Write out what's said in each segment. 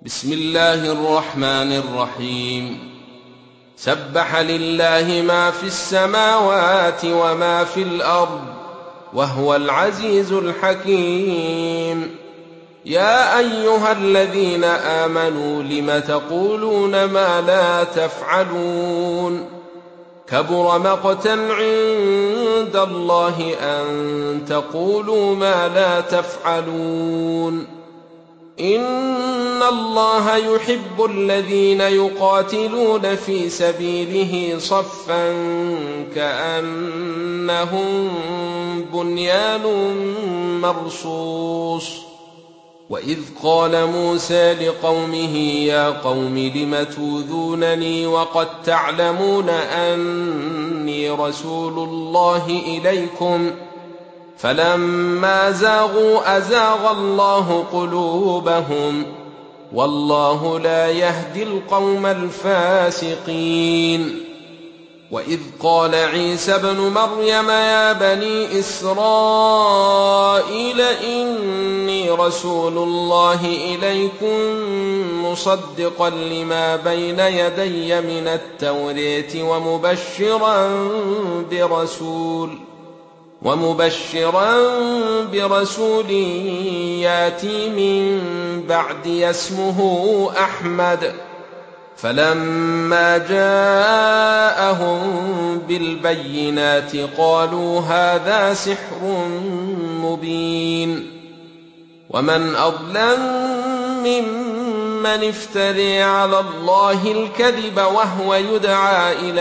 بسم الله الرحمن الرحيم. سبح لله ما في السماوات وما في الأرض وهو العزيز الحكيم. يا أيها الذين آمنوا لم تقولون ما لا تفعلون؟ كبر مقتا عند الله أن تقولوا ما لا تفعلون. إن الله يحب الذين يقاتلون في سبيله صفا كأنهم بنيان مرصوص. وإذ قال موسى لقومه يا قوم لم تؤذونني وقد تعلمون أني رسول الله إليكم فلما زاغوا أزاغ الله قلوبهم والله لا يهدي القوم الفاسقين. وإذ قال عيسى ابن مريم يا بني إسرائيل إني رسول الله إليكم مصدقا لما بين يدي من التوراة ومبشرا برسول ياتي من بعدي اسمه أحمد. فلما جاءهم بالبينات قالوا هذا سحر مبين. ومن أظلم ممن افترى على الله الكذب وهو يدعى إلى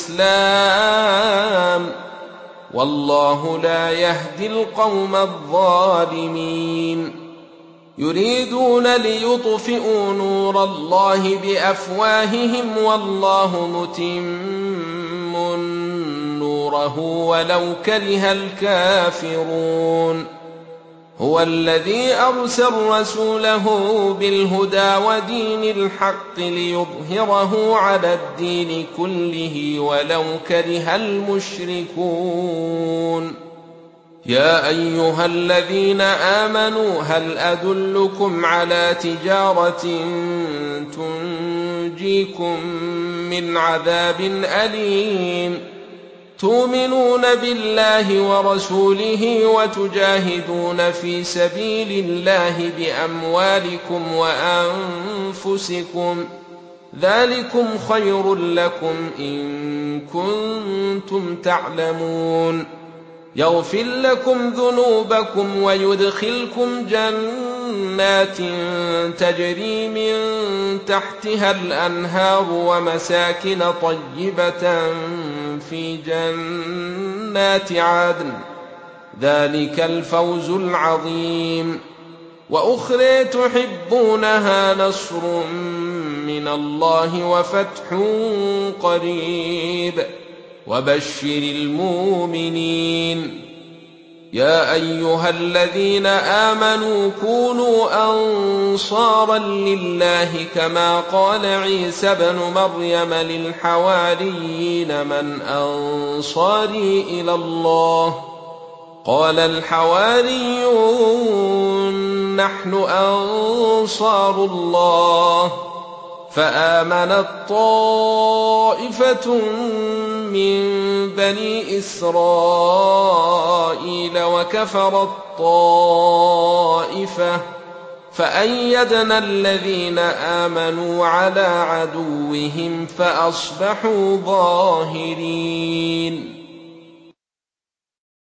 الإسلام والله لا يهدي القوم الظالمين. يريدون ليطفئوا نور الله بأفواههم والله متم نوره ولو كره الكافرون. هو الذي أرسل رسوله بالهدى ودين الحق ليظهره على الدين كله ولو كره المشركون. يا أيها الذين آمنوا هل أدلكم على تجارة تنجيكم من عذاب أليم تؤمنون بالله ورسوله وتجاهدون في سبيل الله بأموالكم وأنفسكم ذلكم خير لكم إن كنتم تعلمون. يغفر لكم ذنوبكم ويدخلكم جنات تجري من تحتها الأنهار ومساكن طيبة في جنات عدن ذلك الفوز العظيم. وأخرى تحبونها نصر من الله وفتح قريب وبشر المؤمنين. يا أيها الذين آمنوا كونوا أنصارا لله كما قال عيسى ابن مريم للحواريين من أنصاري إلى الله قال الحواريون نحن أنصار الله. فآمنت طائفة من بني إسرائيل وكفرت طائفة فأيدنا الذين آمنوا على عدوهم فأصبحوا ظاهرين.